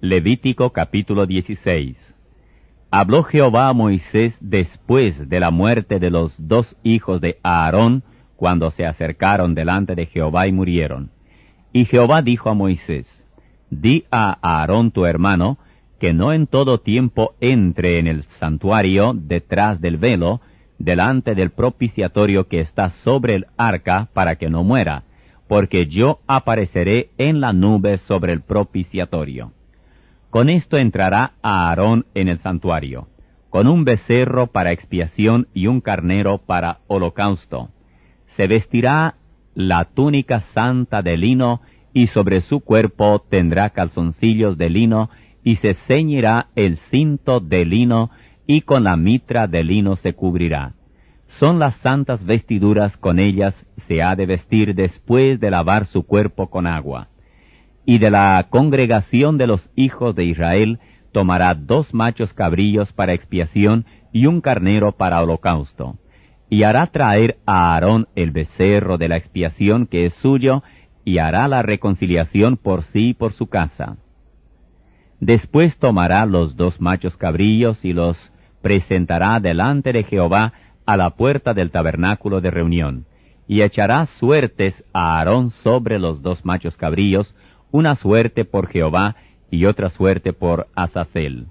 Levítico capítulo 16. Habló Jehová a Moisés después de la muerte de los 2 hijos de Aarón, cuando se acercaron delante de Jehová y murieron. Y Jehová dijo a Moisés, di a Aarón tu hermano, que no en todo tiempo entre en el santuario detrás del velo, delante del propiciatorio que está sobre el arca, para que no muera, porque yo apareceré en la nube sobre el propiciatorio. Con esto entrará Aarón en el santuario, con un becerro para expiación y un carnero para holocausto. Se vestirá la túnica santa de lino, y sobre su cuerpo tendrá calzoncillos de lino, y se ceñirá el cinto de lino, y con la mitra de lino se cubrirá. Son las santas vestiduras, con ellas se ha de vestir después de lavar su cuerpo con agua. Y de la congregación de los hijos de Israel tomará 2 machos cabrillos para expiación y un carnero para holocausto. Y hará traer a Aarón el becerro de la expiación que es suyo, y hará la reconciliación por sí y por su casa. Después tomará los 2 machos cabrillos y los presentará delante de Jehová a la puerta del tabernáculo de reunión, y echará suertes a Aarón sobre los 2 machos cabrillos, una suerte por Jehová y otra suerte por Azazel.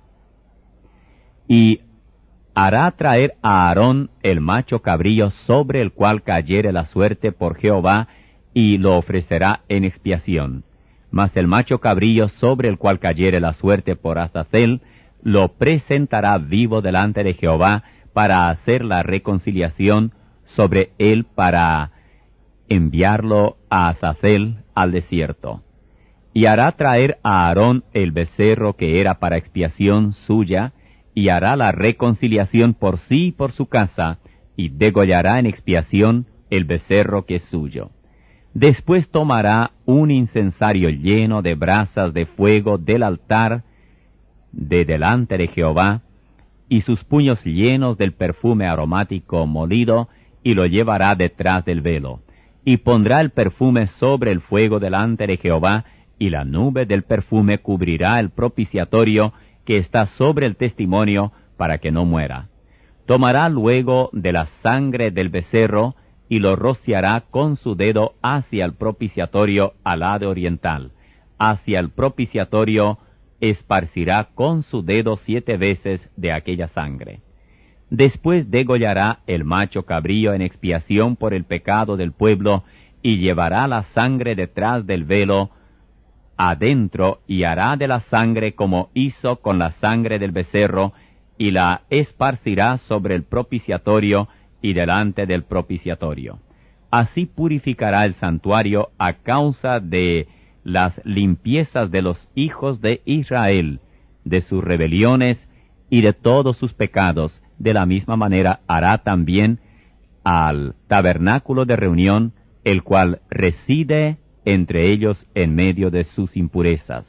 Y hará traer a Aarón el macho cabrillo sobre el cual cayere la suerte por Jehová, y lo ofrecerá en expiación. Mas el macho cabrillo sobre el cual cayere la suerte por Azazel, lo presentará vivo delante de Jehová para hacer la reconciliación sobre él, para enviarlo a Azazel al desierto. Y hará traer a Aarón el becerro que era para expiación suya, y hará la reconciliación por sí y por su casa, y degollará en expiación el becerro que es suyo. Después tomará un incensario lleno de brasas de fuego del altar de delante de Jehová, y sus puños llenos del perfume aromático molido, y lo llevará detrás del velo, y pondrá el perfume sobre el fuego delante de Jehová, y la nube del perfume cubrirá el propiciatorio que está sobre el testimonio, para que no muera. Tomará luego de la sangre del becerro, y lo rociará con su dedo hacia el propiciatorio al lado oriental. Hacia el propiciatorio esparcirá con su dedo 7 veces de aquella sangre. Después degollará el macho cabrío en expiación por el pecado del pueblo, y llevará la sangre detrás del velo adentro, y hará de la sangre como hizo con la sangre del becerro, y la esparcirá sobre el propiciatorio y delante del propiciatorio. Así purificará el santuario a causa de las limpiezas de los hijos de Israel, de sus rebeliones y de todos sus pecados. De la misma manera hará también al tabernáculo de reunión, el cual reside entre ellos en medio de sus impurezas.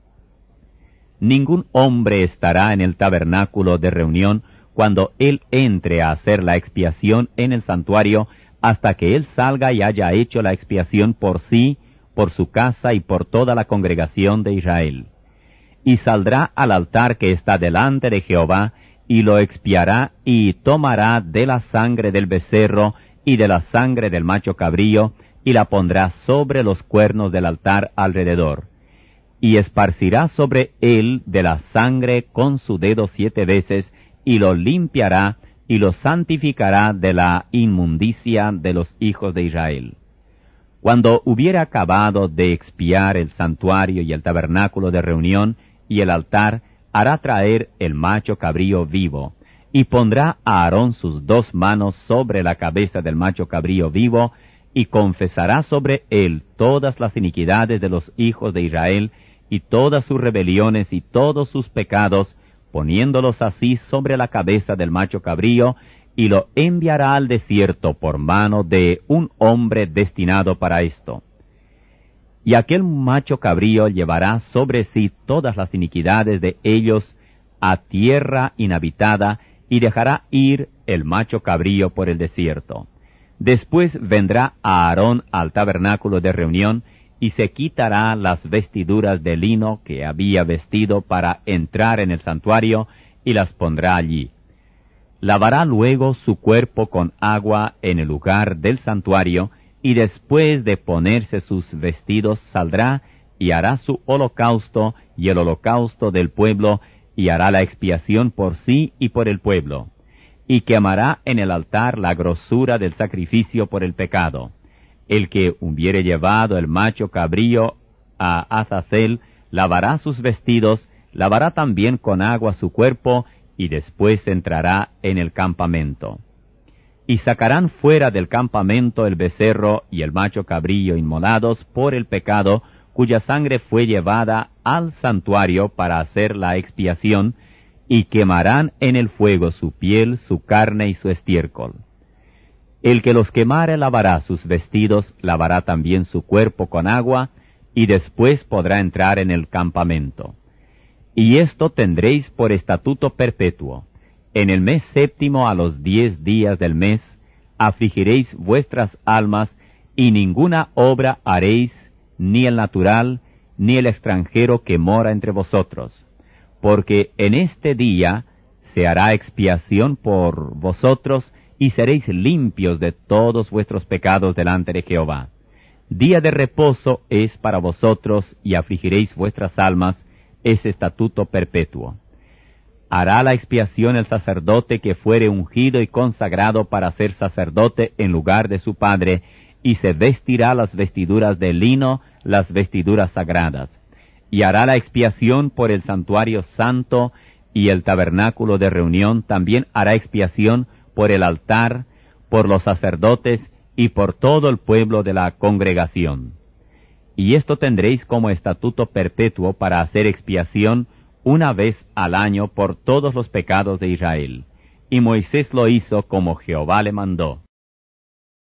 Ningún hombre estará en el tabernáculo de reunión cuando él entre a hacer la expiación en el santuario, hasta que él salga y haya hecho la expiación por sí, por su casa y por toda la congregación de Israel. Y saldrá al altar que está delante de Jehová, y lo expiará, y tomará de la sangre del becerro y de la sangre del macho cabrío, y la pondrá sobre los cuernos del altar alrededor. Y esparcirá sobre él de la sangre con su dedo 7 veces, y lo limpiará, y lo santificará de la inmundicia de los hijos de Israel. Cuando hubiere acabado de expiar el santuario y el tabernáculo de reunión y el altar, hará traer el macho cabrío vivo, y pondrá a Aarón sus 2 manos sobre la cabeza del macho cabrío vivo, y confesará sobre él todas las iniquidades de los hijos de Israel, y todas sus rebeliones y todos sus pecados, poniéndolos así sobre la cabeza del macho cabrío, y lo enviará al desierto por mano de un hombre destinado para esto. Y aquel macho cabrío llevará sobre sí todas las iniquidades de ellos a tierra inhabitada, y dejará ir el macho cabrío por el desierto. Después vendrá Aarón al tabernáculo de reunión, y se quitará las vestiduras de lino que había vestido para entrar en el santuario, y las pondrá allí. Lavará luego su cuerpo con agua en el lugar del santuario, y después de ponerse sus vestidos saldrá y hará su holocausto y el holocausto del pueblo, y hará la expiación por sí y por el pueblo, y quemará en el altar la grosura del sacrificio por el pecado. El que hubiere llevado el macho cabrío a Azazel lavará sus vestidos, lavará también con agua su cuerpo, y después entrará en el campamento. Y sacarán fuera del campamento el becerro y el macho cabrío inmolados por el pecado, cuya sangre fue llevada al santuario para hacer la expiación, y quemarán en el fuego su piel, su carne y su estiércol. El que los quemare lavará sus vestidos, lavará también su cuerpo con agua, y después podrá entrar en el campamento. Y esto tendréis por estatuto perpetuo. En el mes séptimo, a los 10 días del mes, afligiréis vuestras almas, y ninguna obra haréis, ni el natural, ni el extranjero que mora entre vosotros. Porque en este día se hará expiación por vosotros, y seréis limpios de todos vuestros pecados delante de Jehová. Día de reposo es para vosotros, y afligiréis vuestras almas, es estatuto perpetuo. Hará la expiación el sacerdote que fuere ungido y consagrado para ser sacerdote en lugar de su padre, y se vestirá las vestiduras de lino, las vestiduras sagradas. Y hará la expiación por el santuario santo y el tabernáculo de reunión, también hará expiación por el altar, por los sacerdotes y por todo el pueblo de la congregación. Y esto tendréis como estatuto perpetuo para hacer expiación una vez al año por todos los pecados de Israel. Y Moisés lo hizo como Jehová le mandó.